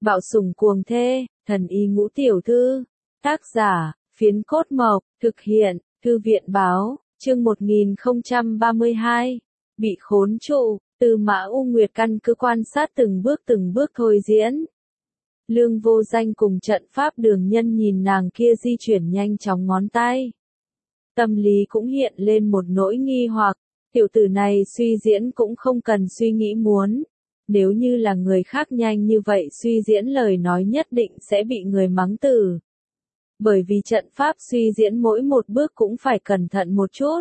Bạo sủng cuồng thê, thần y ngũ tiểu thư. Tác giả, Phiến Cốt Mộc, thực hiện, Thư viện báo, chương 1032. Bị khốn trụ, Tư Mã U Nguyệt căn cứ quan sát từng bước thôi diễn. Lương Vô Danh cùng trận pháp đường nhân nhìn nàng kia di chuyển nhanh chóng ngón tay. Tâm lý cũng hiện lên một nỗi nghi hoặc, tiểu tử này suy diễn cũng không cần suy nghĩ muốn. Nếu như là người khác nhanh như vậy suy diễn lời nói nhất định sẽ bị người mắng tử. Bởi vì trận pháp suy diễn mỗi một bước cũng phải cẩn thận một chút.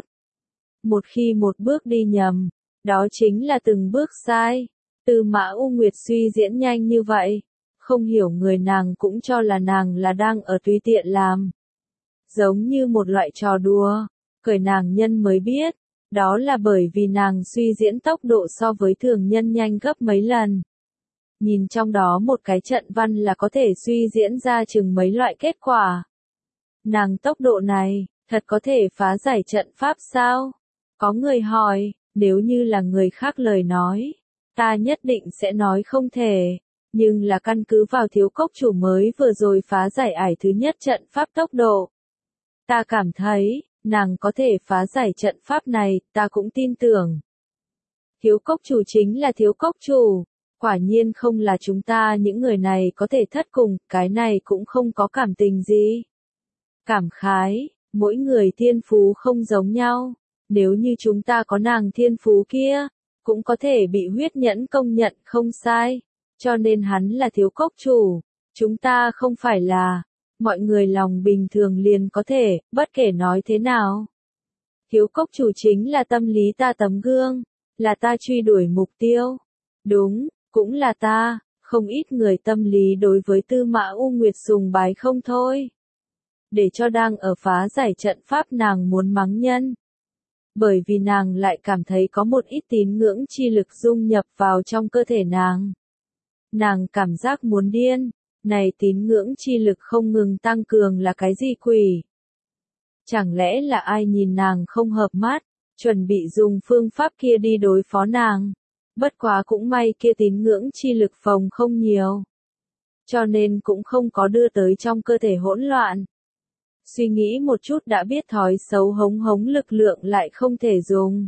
Một khi một bước đi nhầm, đó chính là từng bước sai. Tư Mã U Nguyệt suy diễn nhanh như vậy, không hiểu người nàng cũng cho là nàng là đang ở tùy tiện làm. Giống như một loại trò đùa, cởi nàng nhân mới biết, đó là bởi vì nàng suy diễn tốc độ so với thường nhân nhanh gấp mấy lần. Nhìn trong đó một cái trận văn là có thể suy diễn ra chừng mấy loại kết quả. Nàng tốc độ này, thật có thể phá giải trận pháp sao? Có người hỏi, nếu như là người khác lời nói, ta nhất định sẽ nói không thể, nhưng là căn cứ vào Thiếu Cốc chủ mới vừa rồi phá giải ải thứ nhất trận pháp tốc độ. Ta cảm thấy, nàng có thể phá giải trận pháp này, ta cũng tin tưởng. Thiếu Cốc chủ chính là Thiếu Cốc chủ, quả nhiên không là chúng ta những người này có thể thất cùng, cái này cũng không có cảm tình gì. Cảm khái, mỗi người thiên phú không giống nhau, nếu như chúng ta có nàng thiên phú kia, cũng có thể bị huyết nhẫn công nhận không sai, cho nên hắn là Thiếu Cốc chủ, chúng ta không phải là. Mọi người lòng bình thường liền có thể, bất kể nói thế nào. Thiếu Cốc chủ chính là tâm lý ta tấm gương, là ta truy đuổi mục tiêu. Đúng, cũng là ta, không ít người tâm lý đối với Tư Mã U Nguyệt sùng bái không thôi. Để cho đang ở phá giải trận pháp nàng muốn mắng nhân. Bởi vì nàng lại cảm thấy có một ít tín ngưỡng chi lực dung nhập vào trong cơ thể nàng. Nàng cảm giác muốn điên. Này tín ngưỡng chi lực không ngừng tăng cường là cái gì quỷ? Chẳng lẽ là ai nhìn nàng không hợp mắt, chuẩn bị dùng phương pháp kia đi đối phó nàng? Bất quá cũng may kia tín ngưỡng chi lực phòng không nhiều. Cho nên cũng không có đưa tới trong cơ thể hỗn loạn. Suy nghĩ một chút đã biết thói xấu hống hống lực lượng lại không thể dùng.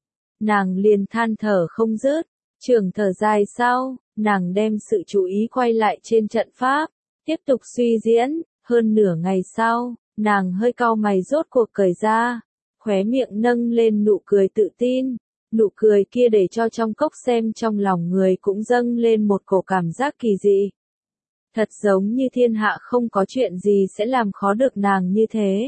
Nàng liền than thở không dứt, trường thở dài sau. Nàng đem sự chú ý quay lại trên trận pháp, tiếp tục suy diễn, hơn nửa ngày sau, nàng hơi cau mày rốt cuộc cởi ra, khóe miệng nâng lên nụ cười tự tin, nụ cười kia để cho trong cốc xem trong lòng người cũng dâng lên một cổ cảm giác kỳ dị. Thật giống như thiên hạ không có chuyện gì sẽ làm khó được nàng như thế.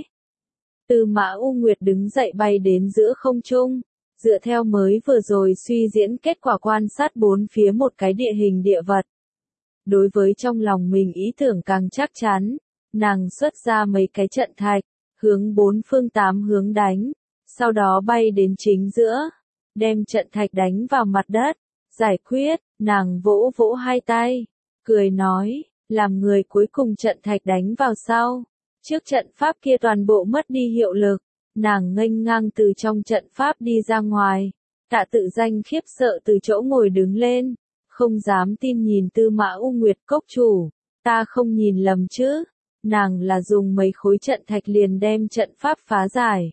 Tư Mã U Nguyệt đứng dậy bay đến giữa không trung. Dựa theo mới vừa rồi suy diễn kết quả quan sát bốn phía một cái địa hình địa vật. Đối với trong lòng mình ý tưởng càng chắc chắn, nàng xuất ra mấy cái trận thạch, hướng bốn phương tám hướng đánh, sau đó bay đến chính giữa, đem trận thạch đánh vào mặt đất, giải quyết, nàng vỗ vỗ hai tay, cười nói, làm người cuối cùng trận thạch đánh vào sau, trước trận pháp kia toàn bộ mất đi hiệu lực. Nàng nghênh ngang từ trong trận pháp đi ra ngoài, Tạ Tự Danh khiếp sợ từ chỗ ngồi đứng lên, không dám tin nhìn Tư Mã U Nguyệt cốc chủ, ta không nhìn lầm chứ, nàng là dùng mấy khối trận thạch liền đem trận pháp phá giải.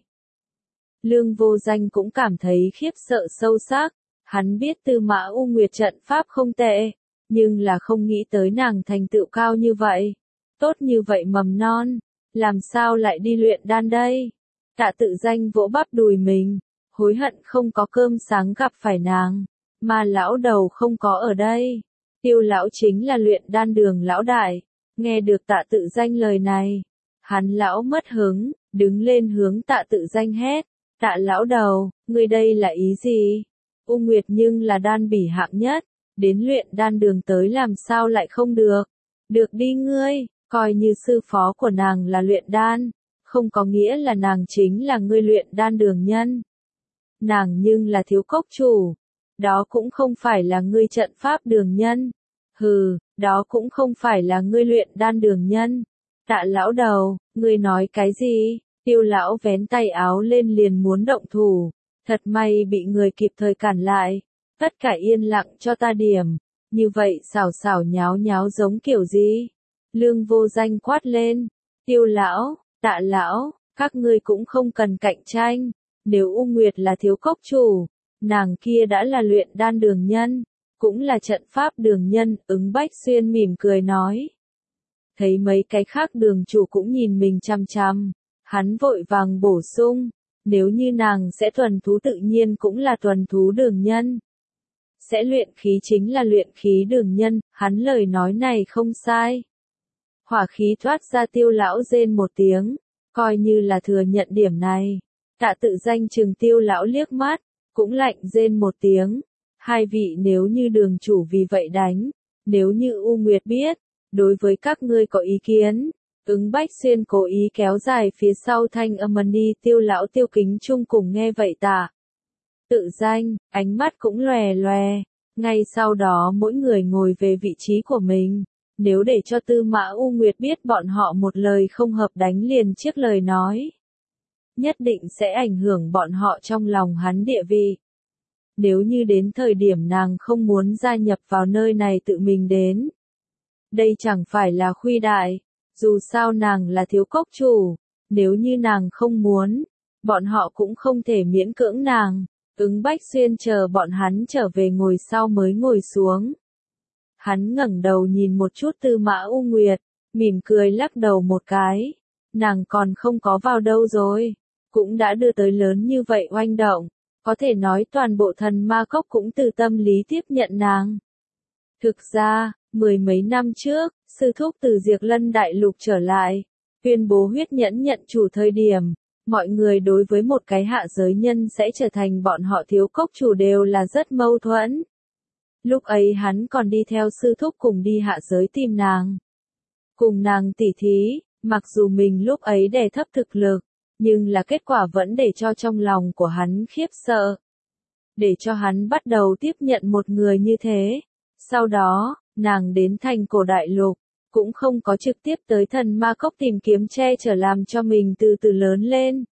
Lương Vô Danh cũng cảm thấy khiếp sợ sâu sắc, hắn biết Tư Mã U Nguyệt trận pháp không tệ, nhưng là không nghĩ tới nàng thành tựu cao như vậy, tốt như vậy mầm non, làm sao lại đi luyện đan đây? Tạ Tự Danh vỗ bắp đùi mình, hối hận không có cơm sáng gặp phải nàng, mà lão đầu không có ở đây. Tiêu lão chính là luyện đan đường lão đại, nghe được Tạ Tự Danh lời này, hắn lão mất hứng, đứng lên hướng Tạ Tự Danh hét, Tạ lão đầu, ngươi đây là ý gì? U Nguyệt nhưng là đan bỉ hạng nhất, đến luyện đan đường tới làm sao lại không được? Được đi ngươi, coi như sư phó của nàng là luyện đan. Không có nghĩa là nàng chính là ngươi luyện đan đường nhân. Nàng nhưng là Thiếu Cốc chủ. Đó cũng không phải là ngươi trận pháp đường nhân. Hừ, đó cũng không phải là ngươi luyện đan đường nhân. Tạ lão đầu, ngươi nói cái gì? Tiêu lão vén tay áo lên liền muốn động thủ. Thật may bị người kịp thời cản lại. Tất cả yên lặng cho ta điểm. Như vậy xảo xảo nháo nháo giống kiểu gì? Lương Vô Danh quát lên. Tiêu lão, Tạ lão, các ngươi cũng không cần cạnh tranh. Nếu U Nguyệt là thiếu cốc chủ, nàng kia đã là luyện đan đường nhân, cũng là trận pháp đường nhân, Ứng Bách Xuyên mỉm cười nói. Thấy mấy cái khác đường chủ cũng nhìn mình chăm chăm, hắn vội vàng bổ sung, nếu như nàng sẽ thuần thú tự nhiên cũng là thuần thú đường nhân. Sẽ luyện khí chính là luyện khí đường nhân, hắn lời nói này không sai. Hỏa khí thoát ra Tiêu lão rên một tiếng, coi như là thừa nhận điểm này. Tạ Tự Danh chừng Tiêu lão liếc mắt, cũng lạnh rên một tiếng. Hai vị nếu như đường chủ vì vậy đánh, nếu như U Nguyệt biết, đối với các ngươi có ý kiến. Ứng Bách Xuyên cố ý kéo dài phía sau thanh âm đi, Tiêu lão Tiêu Kính Trung cùng nghe vậy Tạ Tự Danh, ánh mắt cũng lòe lòe. Ngay sau đó mỗi người ngồi về vị trí của mình. Nếu để cho Tư Mã U Nguyệt biết bọn họ một lời không hợp đánh liền chiếc lời nói, nhất định sẽ ảnh hưởng bọn họ trong lòng hắn địa vị. Nếu như đến thời điểm nàng không muốn gia nhập vào nơi này tự mình đến, đây chẳng phải là khuy đại, dù sao nàng là thiếu cốc chủ, nếu như nàng không muốn, bọn họ cũng không thể miễn cưỡng nàng. Ứng Bách Xuyên chờ bọn hắn trở về ngồi sau mới ngồi xuống. Hắn ngẩng đầu nhìn một chút Tư Mã U Nguyệt, mỉm cười lắc đầu một cái. Nàng còn không có vào đâu rồi, cũng đã đưa tới lớn như vậy oanh động, có thể nói toàn bộ thần ma cốc cũng từ tâm lý tiếp nhận nàng. Thực ra, mười mấy năm trước, sư thúc từ Diệt Lân Đại Lục trở lại, tuyên bố huyết nhẫn nhận chủ thời điểm, mọi người đối với một cái hạ giới nhân sẽ trở thành bọn họ thiếu cốc chủ đều là rất mâu thuẫn. Lúc ấy hắn còn đi theo sư thúc cùng đi hạ giới tìm nàng. Cùng nàng tỉ thí, mặc dù mình lúc ấy đè thấp thực lực, nhưng là kết quả vẫn để cho trong lòng của hắn khiếp sợ. Để cho hắn bắt đầu tiếp nhận một người như thế. Sau đó, nàng đến thành cổ đại lục, cũng không có trực tiếp tới thần ma cốc tìm kiếm che chở làm cho mình từ từ lớn lên.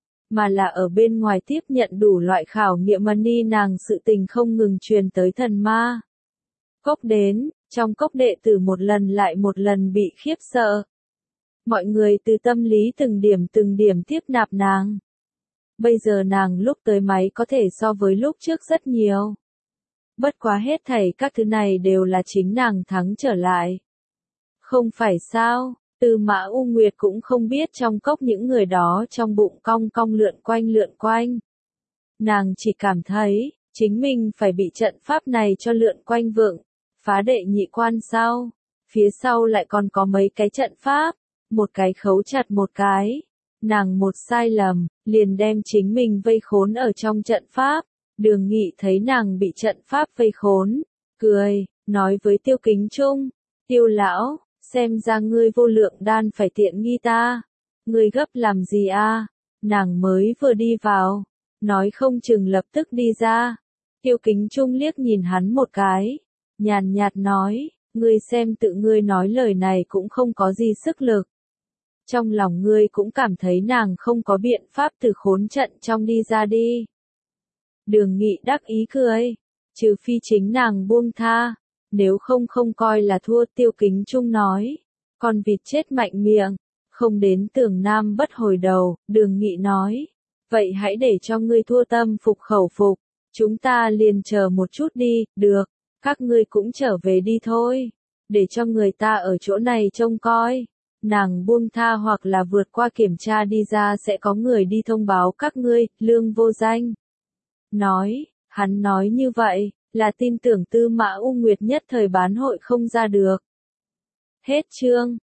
Mà là ở bên ngoài tiếp nhận đủ loại khảo nghiệm money nàng sự tình không ngừng truyền tới thần ma cốc đến, trong cốc đệ tử một lần lại một lần bị khiếp sợ. Mọi người từ tâm lý từng điểm tiếp nạp nàng. Bây giờ nàng lúc tới máy có thể so với lúc trước rất nhiều. Bất quá hết thảy các thứ này đều là chính nàng thắng trở lại. Không phải sao, Tư Mã U Nguyệt cũng không biết trong cốc những người đó trong bụng cong cong lượn quanh. Nàng chỉ cảm thấy, chính mình phải bị trận pháp này cho lượn quanh vượng, phá đệ nhị quan sao, phía sau lại còn có mấy cái trận pháp, một cái khấu chặt một cái. Nàng một sai lầm, liền đem chính mình vây khốn ở trong trận pháp. Đường Nghị thấy nàng bị trận pháp vây khốn, cười, nói với Tiêu Kính Trung, Tiêu lão, xem ra ngươi vô lượng đan phải tiện nghi ta. Ngươi gấp làm gì a? Nàng mới vừa đi vào, nói không chừng lập tức đi ra. Tiêu Kính Trung liếc nhìn hắn một cái, nhàn nhạt nói, ngươi xem tự ngươi nói lời này cũng không có gì sức lực. Trong lòng ngươi cũng cảm thấy nàng không có biện pháp từ khốn trận trong đi ra đi. Đường Nghị đắc ý cười, trừ phi chính nàng buông tha, nếu không coi là thua. Tiêu Kính Trung nói, con vịt chết mạnh miệng, không đến tường nam bất hồi đầu. Đường Nghị nói, vậy hãy để cho ngươi thua tâm phục khẩu phục, chúng ta liền chờ một chút đi. Được, các ngươi cũng trở về đi thôi, để cho người ta ở chỗ này trông coi. Nàng buông tha hoặc là vượt qua kiểm tra đi ra sẽ có người đi thông báo các ngươi. Lương Vô Danh nói, hắn nói như vậy, là tin tưởng Tư Mã U Nguyệt nhất thời bán hội không ra được. Hết chương.